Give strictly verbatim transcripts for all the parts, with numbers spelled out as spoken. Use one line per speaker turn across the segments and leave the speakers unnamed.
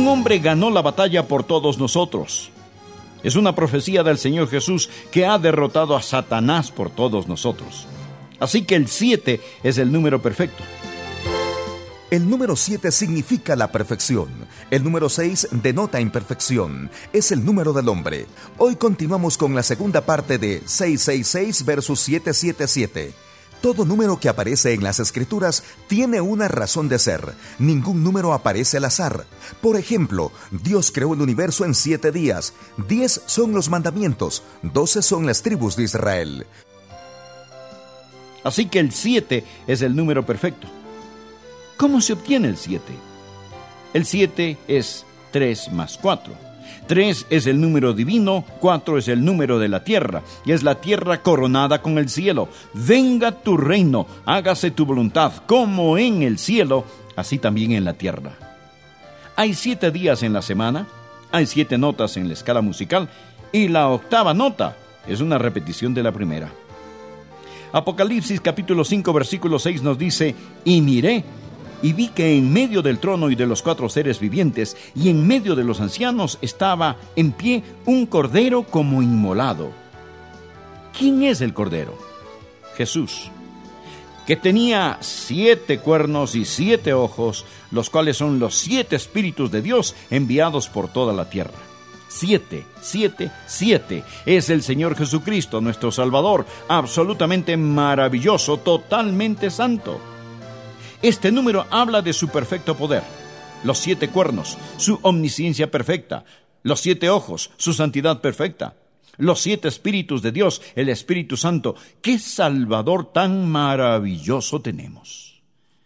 un hombre ganó la batalla por todos nosotros. Es una profecía del Señor Jesús que ha derrotado a Satanás por todos nosotros. Así que el siete es el número perfecto.
El número siete significa la perfección. El número seis denota imperfección. Es el número del hombre. Hoy continuamos con la segunda parte de seiscientos sesenta y seis versus setecientos setenta y siete. Todo número que aparece en las Escrituras tiene una razón de ser. Ningún número aparece al azar. Por ejemplo, Dios creó el universo en siete días. Diez son los mandamientos. Doce son las tribus de Israel.
Así que el siete es el número perfecto. ¿Cómo se obtiene el siete? El siete es tres más cuatro. tres es el número divino, cuatro es el número de la tierra, y es la tierra coronada con el cielo. Venga tu reino, hágase tu voluntad, como en el cielo, así también en la tierra. Hay siete días en la semana, hay siete notas en la escala musical, y la octava nota es una repetición de la primera. Apocalipsis capítulo cinco, versículo seis nos dice: y miré, y vi que en medio del trono y de los cuatro seres vivientes, y en medio de los ancianos, estaba en pie un cordero como inmolado. ¿Quién es el cordero? Jesús, que tenía siete cuernos y siete ojos, los cuales son los siete espíritus de Dios enviados por toda la tierra. Siete, siete, siete. Es el Señor Jesucristo, nuestro Salvador, absolutamente maravilloso, totalmente santo. Este número habla de su perfecto poder, los siete cuernos, su omnisciencia perfecta, los siete ojos, su santidad perfecta, los siete espíritus de Dios, el Espíritu Santo. ¡Qué Salvador tan maravilloso tenemos!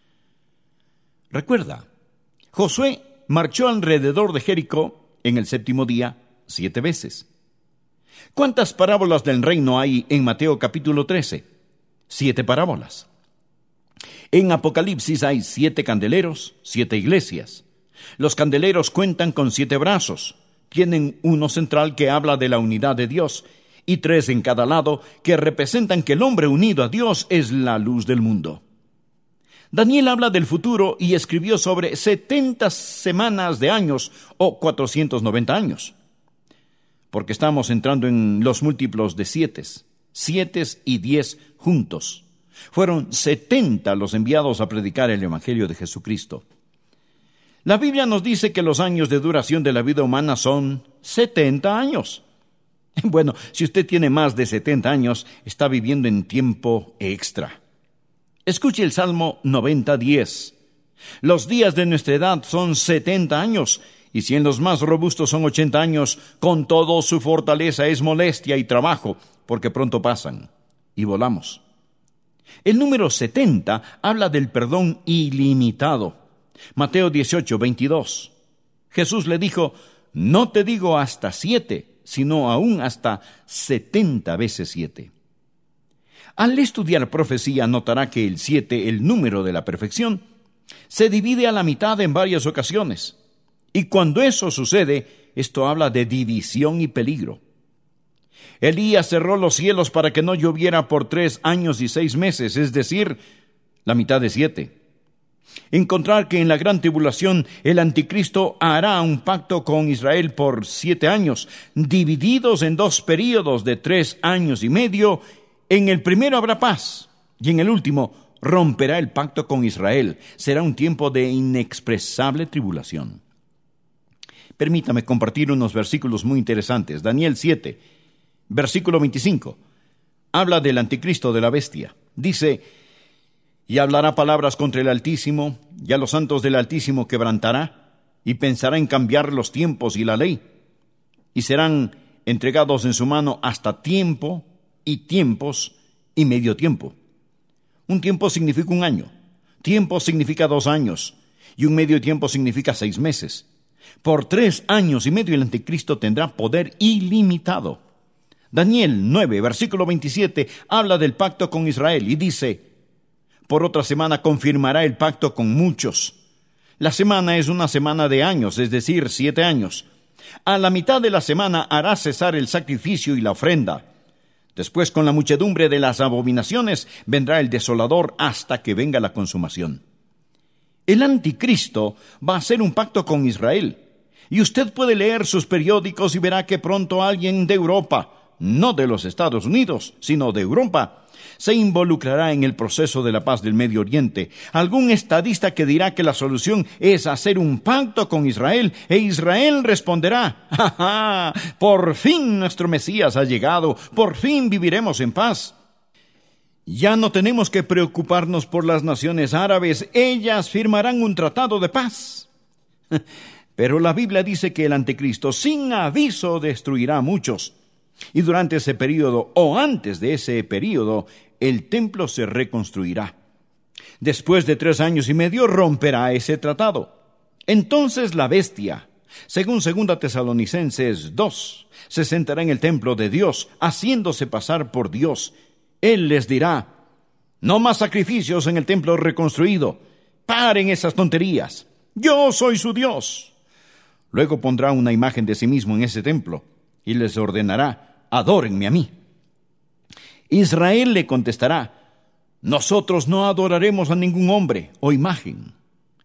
Recuerda, Josué marchó alrededor de Jericó en el séptimo día siete veces. ¿Cuántas parábolas del reino hay en Mateo capítulo trece? Siete parábolas. En Apocalipsis hay siete candeleros, siete iglesias. Los candeleros cuentan con siete brazos. Tienen uno central que habla de la unidad de Dios y tres en cada lado que representan que el hombre unido a Dios es la luz del mundo. Daniel habla del futuro y escribió sobre setenta semanas de años o cuatrocientos noventa años. Porque estamos entrando en los múltiplos de siete, siete y diez juntos. Fueron setenta los enviados a predicar el Evangelio de Jesucristo. La Biblia nos dice que los años de duración de la vida humana son setenta años. Bueno, si usted tiene más de setenta años, está viviendo en tiempo extra. Escuche el Salmo noventa, diez. Los días de nuestra edad son setenta años, y si en los más robustos son ochenta años, con todo su fortaleza es molestia y trabajo, porque pronto pasan y volamos. El número setenta habla del perdón ilimitado. Mateo dieciocho, veintidós. Jesús le dijo: no te digo hasta siete, sino aún hasta setenta veces siete. Al estudiar profecía notará que el siete, el número de la perfección, se divide a la mitad en varias ocasiones. Y cuando eso sucede, esto habla de división y peligro. Elías cerró los cielos para que no lloviera por tres años y seis meses, es decir, la mitad de siete. Encontrar que en la gran tribulación el anticristo hará un pacto con Israel por siete años, divididos en dos períodos de tres años y medio. En el primero habrá paz, y en el último romperá el pacto con Israel. Será un tiempo de inexpresable tribulación. Permítame compartir unos versículos muy interesantes. Daniel siete, versículo veinticinco. Habla del anticristo, de la bestia. Dice: y hablará palabras contra el Altísimo, y a los santos del Altísimo quebrantará, y pensará en cambiar los tiempos y la ley, y serán entregados en su mano hasta tiempo y tiempos y medio tiempo. Un tiempo significa un año, tiempo significa dos años, y un medio tiempo significa seis meses. Por tres años y medio el anticristo tendrá poder ilimitado. Daniel nueve, versículo veintisiete, habla del pacto con Israel y dice: por otra semana confirmará el pacto con muchos. La semana es una semana de años, es decir, siete años. A la mitad de la semana hará cesar el sacrificio y la ofrenda. Después, con la muchedumbre de las abominaciones, vendrá el desolador hasta que venga la consumación. El anticristo va a hacer un pacto con Israel. Y usted puede leer sus periódicos y verá que pronto alguien de Europa, no de los Estados Unidos, sino de Europa, se involucrará en el proceso de la paz del Medio Oriente. Algún estadista que dirá que la solución es hacer un pacto con Israel, e Israel responderá: ¡ja, ja! Por fin nuestro Mesías ha llegado, por fin viviremos en paz. Ya no tenemos que preocuparnos por las naciones árabes, ellas firmarán un tratado de paz. Pero la Biblia dice que el anticristo sin aviso destruirá a muchos. Y durante ese período, o antes de ese período, el templo se reconstruirá. Después de tres años y medio romperá ese tratado. Entonces la bestia, según segunda Tesalonicenses dos, se sentará en el templo de Dios, haciéndose pasar por Dios. Él les dirá: no más sacrificios en el templo reconstruido. Paren esas tonterías. Yo soy su Dios. Luego pondrá una imagen de sí mismo en ese templo y les ordenará: adórenme a mí. Israel le contestará: nosotros no adoraremos a ningún hombre o imagen.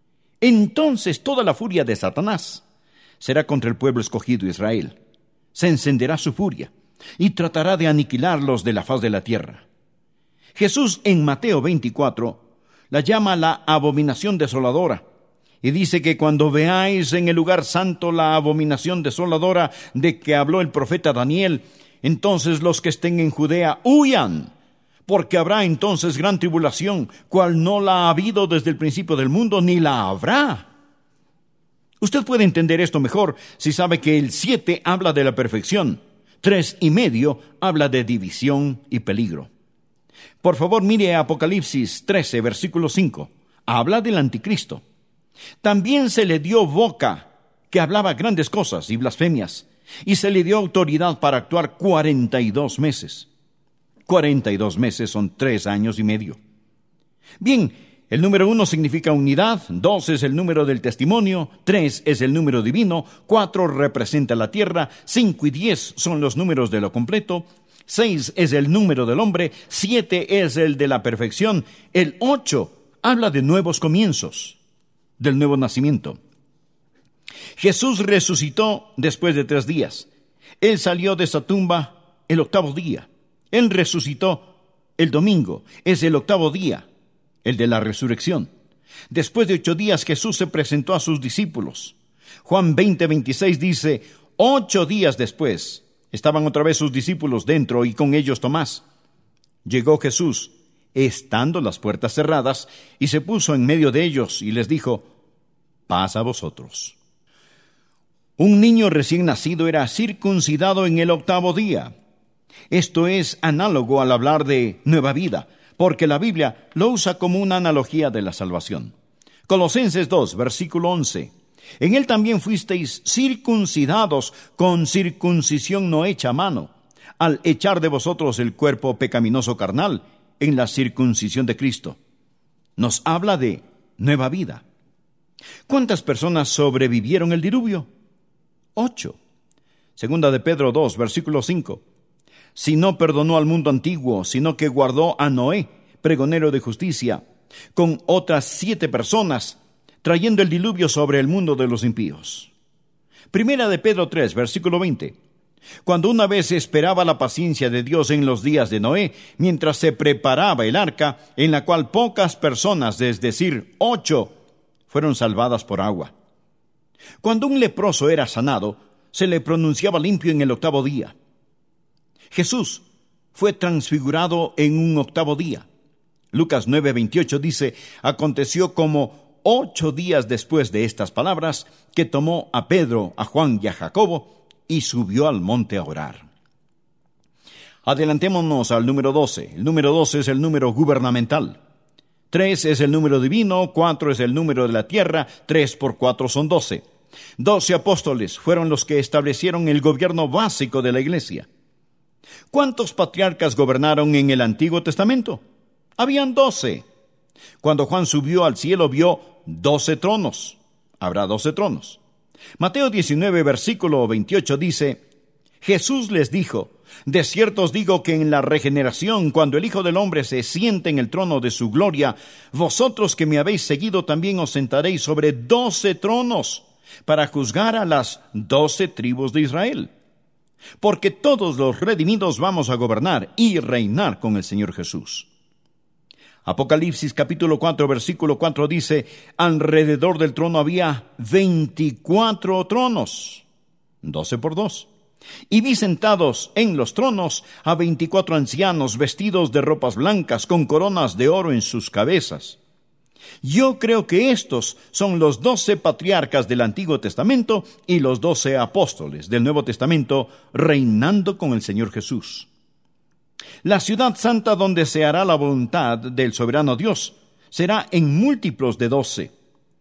Entonces toda la furia de Satanás será contra el pueblo escogido Israel. Se encenderá su furia y tratará de aniquilarlos de la faz de la tierra. Jesús en Mateo veinticuatro la llama la abominación desoladora, y dice que cuando veáis en el lugar santo la abominación desoladora de que habló el profeta Daniel, entonces los que estén en Judea huyan, porque habrá entonces gran tribulación, cual no la ha habido desde el principio del mundo, ni la habrá. Usted puede entender esto mejor si sabe que el siete habla de la perfección, tres y medio habla de división y peligro. Por favor, mire Apocalipsis trece, versículo cinco. Habla del anticristo. También se le dio boca, que hablaba grandes cosas y blasfemias, y se le dio autoridad para actuar cuarenta y dos meses. Cuarenta y dos meses son tres años y medio. Bien, el número uno significa unidad, dos es el número del testimonio, tres es el número divino, cuatro representa la tierra, cinco y diez son los números de lo completo, seis es el número del hombre, siete es el de la perfección, el ocho habla de nuevos comienzos, del nuevo nacimiento. Jesús resucitó después de tres días. Él salió de esa tumba el octavo día. Él resucitó el domingo, es el octavo día, el de la resurrección. Después de ocho días Jesús se presentó a sus discípulos. Juan veinte, veintiséis dice: ocho días después estaban otra vez sus discípulos dentro y con ellos Tomás. Llegó Jesús, estando las puertas cerradas, y se puso en medio de ellos y les dijo: paz a vosotros. Un niño recién nacido era circuncidado en el octavo día. Esto es análogo al hablar de nueva vida, porque la Biblia lo usa como una analogía de la salvación. Colosenses dos, versículo once. En él también fuisteis circuncidados con circuncisión no hecha a mano, al echar de vosotros el cuerpo pecaminoso carnal en la circuncisión de Cristo. Nos habla de nueva vida. ¿Cuántas personas sobrevivieron el diluvio? Ocho. Segunda de Pedro dos, versículo cinco. Si no perdonó al mundo antiguo, sino que guardó a Noé, pregonero de justicia, con otras siete personas, trayendo el diluvio sobre el mundo de los impíos. Primera de Pedro tres, versículo veinte. Cuando una vez esperaba la paciencia de Dios en los días de Noé, mientras se preparaba el arca, en la cual pocas personas, es decir, ocho, fueron salvadas por agua. Cuando un leproso era sanado, se le pronunciaba limpio en el octavo día. Jesús fue transfigurado en un octavo día. Lucas nueve, veintiocho dice: aconteció como ocho días después de estas palabras, que tomó a Pedro, a Juan y a Jacobo, y subió al monte a orar. Adelantémonos al número doce. El número doce es el número gubernamental. Tres es el número divino, cuatro es el número de la tierra, tres por cuatro son doce. Doce apóstoles fueron los que establecieron el gobierno básico de la iglesia. ¿Cuántos patriarcas gobernaron en el Antiguo Testamento? Habían doce. Cuando Juan subió al cielo vio doce tronos. Habrá doce tronos. Mateo diecinueve, versículo veintiocho dice: Jesús les dijo: de cierto os digo que en la regeneración, cuando el Hijo del Hombre se siente en el trono de su gloria, vosotros que me habéis seguido también os sentaréis sobre doce tronos, para juzgar a las doce tribus de Israel. Porque todos los redimidos vamos a gobernar y reinar con el Señor Jesús. Apocalipsis capítulo cuatro, versículo cuatro dice, alrededor del trono había veinticuatro tronos, doce por dos. Y vi sentados en los tronos a veinticuatro ancianos vestidos de ropas blancas con coronas de oro en sus cabezas. Yo creo que estos son los doce patriarcas del Antiguo Testamento y los doce apóstoles del Nuevo Testamento reinando con el Señor Jesús. La ciudad santa donde se hará la voluntad del soberano Dios será en múltiplos de doce.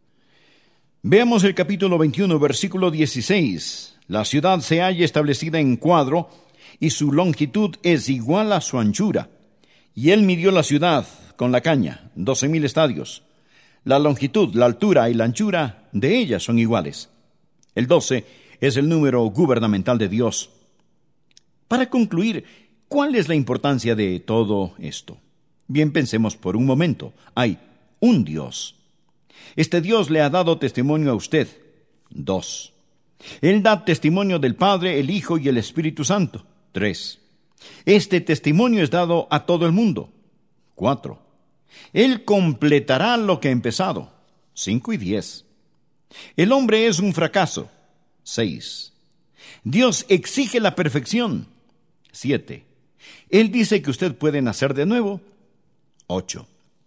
Veamos el capítulo veintiuno, versículo dieciséis. La ciudad se halla establecida en cuadro, y su longitud es igual a su anchura. Y él midió la ciudad con la caña, doce mil estadios. La longitud, la altura y la anchura de ella son iguales. El doce es el número gubernamental de Dios. Para concluir, ¿cuál es la importancia de todo esto? Bien, pensemos por un momento. Hay un Dios. Este Dios le ha dado testimonio a usted. Dos. Él da testimonio del Padre, el Hijo y el Espíritu Santo. Tres. Este testimonio es dado a todo el mundo. Cuatro. Él completará lo que ha empezado. Cinco y diez. El hombre es un fracaso. Seis. Dios exige la perfección. Siete. Él dice que usted puede nacer de nuevo. Ocho.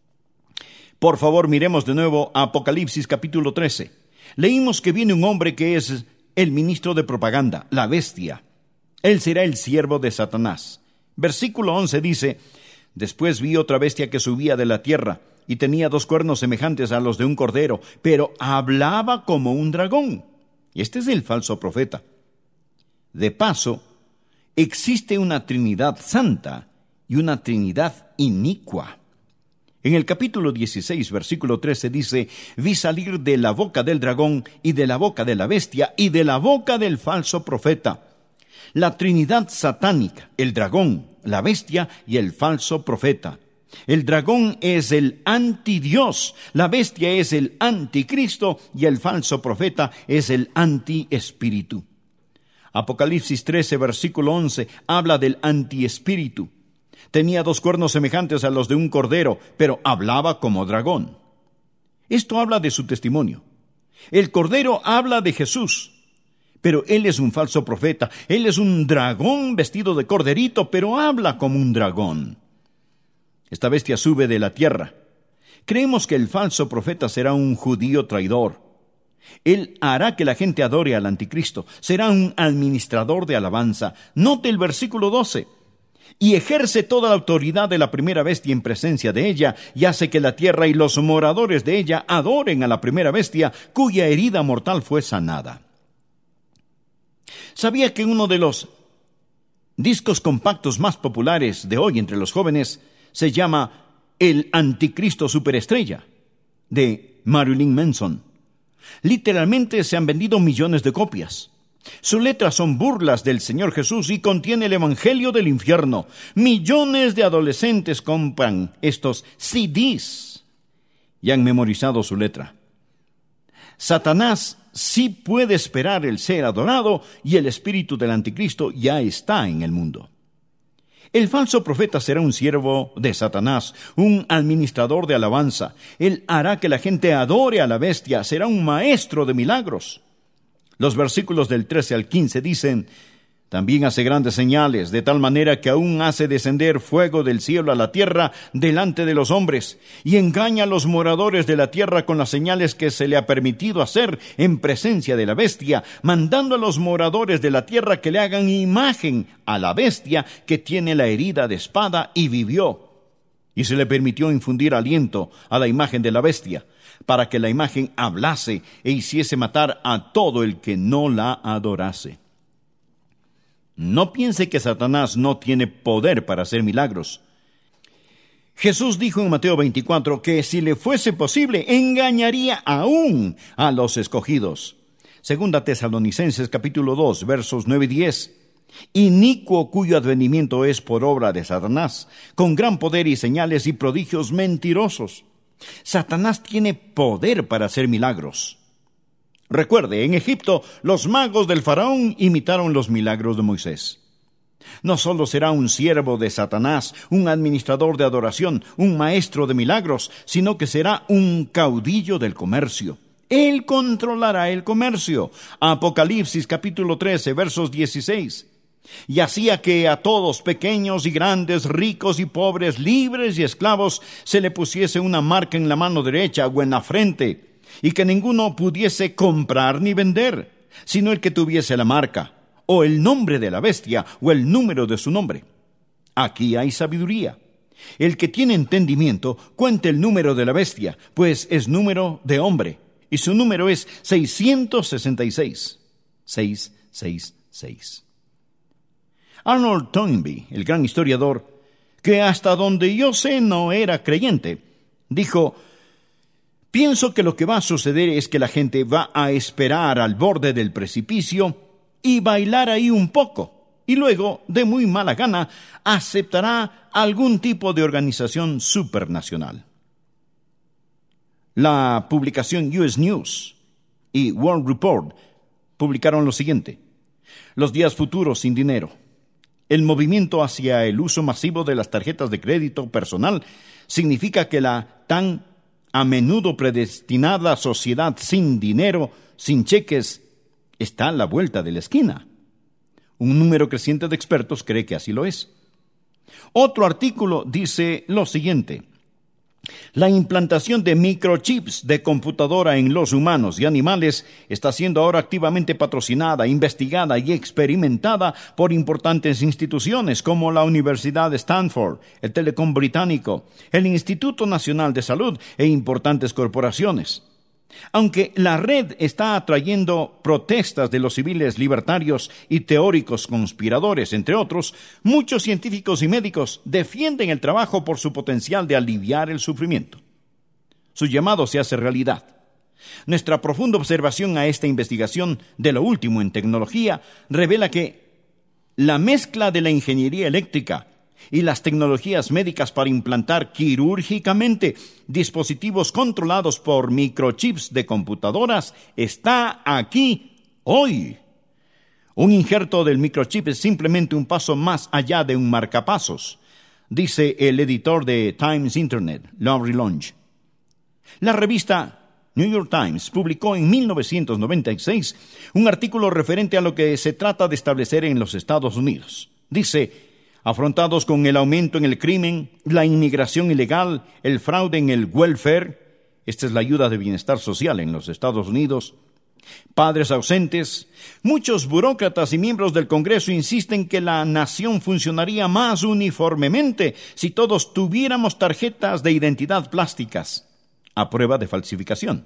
Por favor, miremos de nuevo a Apocalipsis capítulo trece. Leímos que viene un hombre que es el ministro de propaganda, la bestia. Él será el siervo de Satanás. Versículo once dice, después vi otra bestia que subía de la tierra, y tenía dos cuernos semejantes a los de un cordero, pero hablaba como un dragón. Este es el falso profeta. De paso, existe una Trinidad santa y una Trinidad inicua. En el capítulo dieciséis, versículo trece dice, vi salir de la boca del dragón y de la boca de la bestia y de la boca del falso profeta. La Trinidad satánica, el dragón, la bestia y el falso profeta. El dragón es el antidios, la bestia es el anticristo y el falso profeta es el antiespíritu. Apocalipsis trece, versículo once, habla del antiespíritu. Tenía dos cuernos semejantes a los de un cordero, pero hablaba como dragón. Esto habla de su testimonio. El cordero habla de Jesús, pero él es un falso profeta. Él es un dragón vestido de corderito, pero habla como un dragón. Esta bestia sube de la tierra. Creemos que el falso profeta será un judío traidor. Él hará que la gente adore al anticristo. Será un administrador de alabanza. Note el versículo doce. Y ejerce toda la autoridad de la primera bestia en presencia de ella, y hace que la tierra y los moradores de ella adoren a la primera bestia, cuya herida mortal fue sanada. ¿Sabía que uno de los discos compactos más populares de hoy entre los jóvenes se llama El Anticristo Superestrella, de Marilyn Manson? Literalmente se han vendido millones de copias. Sus letras son burlas del Señor Jesús y contiene el evangelio del infierno. Millones de adolescentes compran estos C Ds y han memorizado su letra. Satanás sí puede esperar el ser adorado y el espíritu del anticristo ya está en el mundo. El falso profeta será un siervo de Satanás, un administrador de alabanza. Él hará que la gente adore a la bestia, será un maestro de milagros. Los versículos del trece al quince dicen, también hace grandes señales, de tal manera que aún hace descender fuego del cielo a la tierra delante de los hombres, y engaña a los moradores de la tierra con las señales que se le ha permitido hacer en presencia de la bestia, mandando a los moradores de la tierra que le hagan imagen a la bestia que tiene la herida de espada y vivió. Y se le permitió infundir aliento a la imagen de la bestia, para que la imagen hablase e hiciese matar a todo el que no la adorase. No piense que Satanás no tiene poder para hacer milagros. Jesús dijo en Mateo veinticuatro que si le fuese posible, engañaría aún a los escogidos. Segunda Tesalonicenses capítulo dos, versos nueve y diez. Inicuo cuyo advenimiento es por obra de Satanás, con gran poder y señales y prodigios mentirosos. Satanás tiene poder para hacer milagros. Recuerde, en Egipto, los magos del faraón imitaron los milagros de Moisés. No solo será un siervo de Satanás, un administrador de adoración, un maestro de milagros, sino que será un caudillo del comercio. Él controlará el comercio. Apocalipsis capítulo trece, versos dieciséis. Y hacía que a todos, pequeños y grandes, ricos y pobres, libres y esclavos, se le pusiese una marca en la mano derecha o en la frente, y que ninguno pudiese comprar ni vender, sino el que tuviese la marca, o el nombre de la bestia, o el número de su nombre. Aquí hay sabiduría. El que tiene entendimiento, cuente el número de la bestia, pues es número de hombre, y su número es seiscientos sesenta y seis. seiscientos sesenta y seis. Arnold Toynbee, el gran historiador, que hasta donde yo sé no era creyente, dijo: pienso que lo que va a suceder es que la gente va a esperar al borde del precipicio y bailar ahí un poco, y luego, de muy mala gana, aceptará algún tipo de organización supernacional. La publicación U S News y World Report publicaron lo siguiente: los días futuros sin dinero. El movimiento hacia el uso masivo de las tarjetas de crédito personal significa que la tan a menudo predestinada sociedad sin dinero, sin cheques, está a la vuelta de la esquina. Un número creciente de expertos cree que así lo es. Otro artículo dice lo siguiente: la implantación de microchips de computadora en los humanos y animales está siendo ahora activamente patrocinada, investigada y experimentada por importantes instituciones como la Universidad de Stanford, el Telecom Británico, el Instituto Nacional de Salud e importantes corporaciones. Aunque la red está atrayendo protestas de los civiles libertarios y teóricos conspiradores, entre otros, muchos científicos y médicos defienden el trabajo por su potencial de aliviar el sufrimiento. Su llamado se hace realidad. Nuestra profunda observación a esta investigación de lo último en tecnología revela que la mezcla de la ingeniería eléctrica y las tecnologías médicas para implantar quirúrgicamente dispositivos controlados por microchips de computadoras está aquí hoy. Un injerto del microchip es simplemente un paso más allá de un marcapasos, dice el editor de Times Internet, Larry Longe. La revista New York Times publicó en mil novecientos noventa y seis un artículo referente a lo que se trata de establecer en los Estados Unidos. Dice: afrontados con el aumento en el crimen, la inmigración ilegal, el fraude en el welfare, esta es la ayuda de bienestar social en los Estados Unidos, padres ausentes, muchos burócratas y miembros del Congreso insisten que la nación funcionaría más uniformemente si todos tuviéramos tarjetas de identidad plásticas a prueba de falsificación.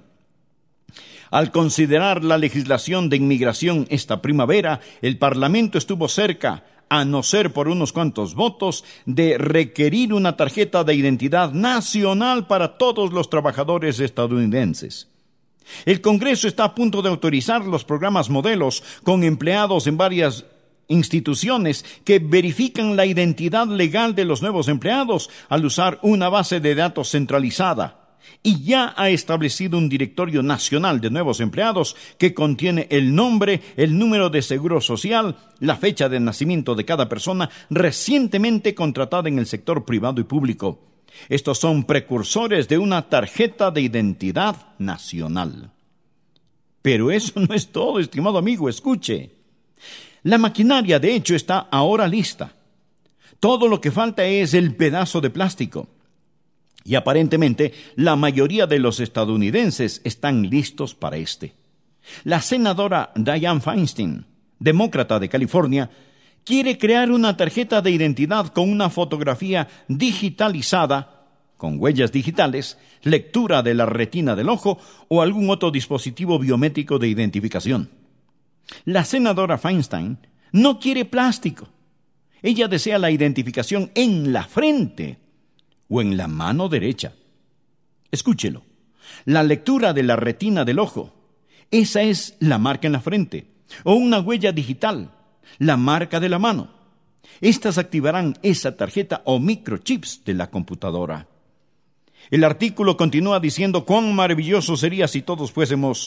Al considerar la legislación de inmigración esta primavera, el Parlamento estuvo cerca, a no ser por unos cuantos votos, de requerir una tarjeta de identidad nacional para todos los trabajadores estadounidenses. El Congreso está a punto de autorizar los programas modelos con empleados en varias instituciones que verifican la identidad legal de los nuevos empleados al usar una base de datos centralizada. Y ya ha establecido un directorio nacional de nuevos empleados que contiene el nombre, el número de seguro social, la fecha de nacimiento de cada persona recientemente contratada en el sector privado y público. Estos son precursores de una tarjeta de identidad nacional. Pero eso no es todo, estimado amigo, escuche. La maquinaria, de hecho, está ahora lista. Todo lo que falta es el pedazo de plástico. Y aparentemente la mayoría de los estadounidenses están listos para este. La senadora Dianne Feinstein, demócrata de California, quiere crear una tarjeta de identidad con una fotografía digitalizada, con huellas digitales, lectura de la retina del ojo o algún otro dispositivo biométrico de identificación. La senadora Feinstein no quiere plástico. Ella desea la identificación en la frente o en la mano derecha. Escúchelo. La lectura de la retina del ojo, esa es la marca en la frente, o una huella digital, la marca de la mano. Estas activarán esa tarjeta o microchips de la computadora. El artículo continúa diciendo cuán maravilloso sería si todos fuésemos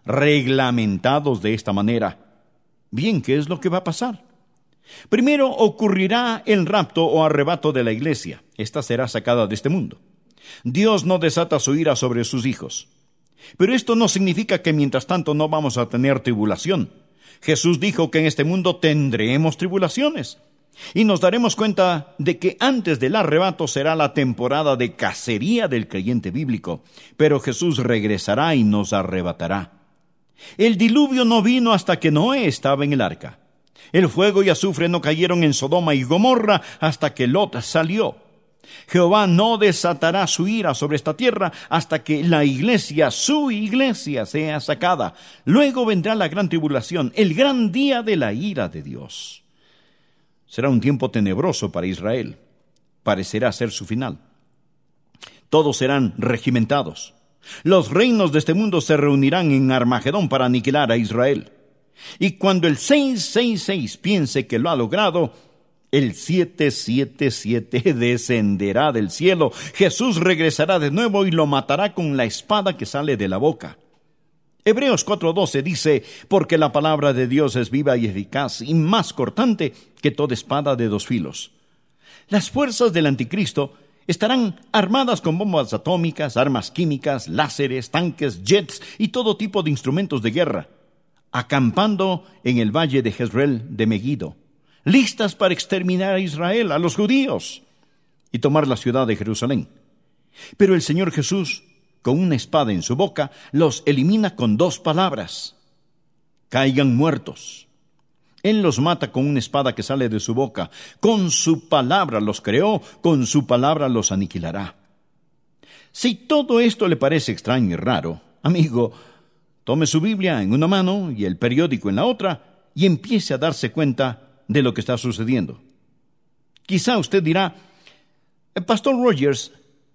reglamentados de esta manera. Bien, ¿qué es lo que va a pasar? Primero ocurrirá el rapto o arrebato de la iglesia. Esta será sacada de este mundo. Dios no desata su ira sobre sus hijos. Pero esto no significa que mientras tanto no vamos a tener tribulación. Jesús dijo que en este mundo tendremos tribulaciones. Y nos daremos cuenta de que antes del arrebato será la temporada de cacería del creyente bíblico. Pero Jesús regresará y nos arrebatará. El diluvio no vino hasta que Noé estaba en el arca. El fuego y azufre no cayeron en Sodoma y Gomorra hasta que Lot salió. Jehová no desatará su ira sobre esta tierra hasta que la iglesia, su iglesia, sea sacada. Luego vendrá la gran tribulación, el gran día de la ira de Dios. Será un tiempo tenebroso para Israel. Parecerá ser su final. Todos serán regimentados. Los reinos de este mundo se reunirán en Armagedón para aniquilar a Israel. Y cuando el seiscientos sesenta y seis piense que lo ha logrado, el setecientos setenta y siete descenderá del cielo. Jesús regresará de nuevo y lo matará con la espada que sale de la boca. Hebreos cuatro doce dice, porque la palabra de Dios es viva y eficaz y más cortante que toda espada de dos filos. Las fuerzas del anticristo estarán armadas con bombas atómicas, armas químicas, láseres, tanques, jets y todo tipo de instrumentos de guerra, acampando en el valle de Jezreel de Megiddo, listas para exterminar a Israel, a los judíos, y tomar la ciudad de Jerusalén. Pero el Señor Jesús, con una espada en su boca, los elimina con dos palabras: caigan muertos. Él los mata con una espada que sale de su boca. Con su palabra los creó, con su palabra los aniquilará. Si todo esto le parece extraño y raro, amigo, tome su Biblia en una mano y el periódico en la otra y empiece a darse cuenta de lo que está sucediendo. Quizá usted dirá, Pastor Rogers,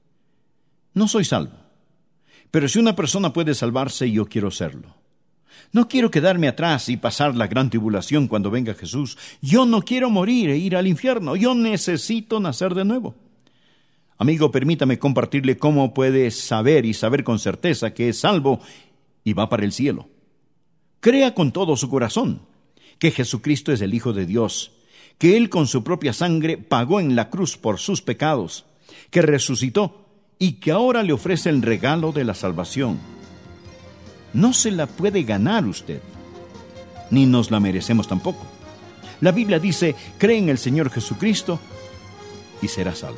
no soy salvo, pero si una persona puede salvarse, yo quiero serlo. No quiero quedarme atrás y pasar la gran tribulación cuando venga Jesús. Yo no quiero morir e ir al infierno. Yo necesito nacer de nuevo. Amigo, permítame compartirle cómo puede saber y saber con certeza que es salvo y va para el cielo. Crea con todo su corazón que Jesucristo es el Hijo de Dios, que Él con su propia sangre pagó en la cruz por sus pecados, que resucitó y que ahora le ofrece el regalo de la salvación. No se la puede ganar usted, ni nos la merecemos tampoco. La Biblia dice, cree en el Señor Jesucristo y será salvo.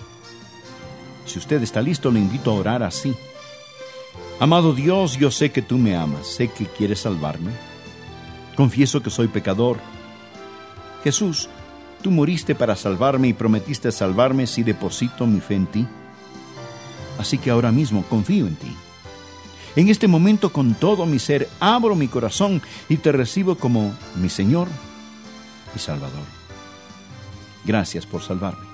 Si usted está listo, le invito a orar así. Amado Dios, yo sé que tú me amas, sé que quieres salvarme. Confieso que soy pecador. Jesús, tú moriste para salvarme y prometiste salvarme si deposito mi fe en ti. Así que ahora mismo confío en ti. En este momento, con todo mi ser, abro mi corazón y te recibo como mi Señor y Salvador. Gracias por salvarme.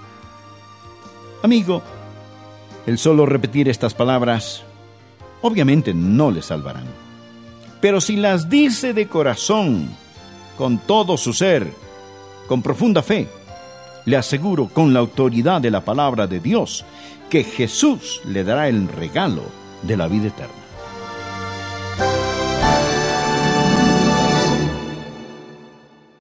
Amigo, el solo repetir estas palabras obviamente no le salvarán. Pero si las dice de corazón, con todo su ser, con profunda fe, le aseguro con la autoridad de la palabra de Dios que Jesús le dará el regalo de la vida eterna.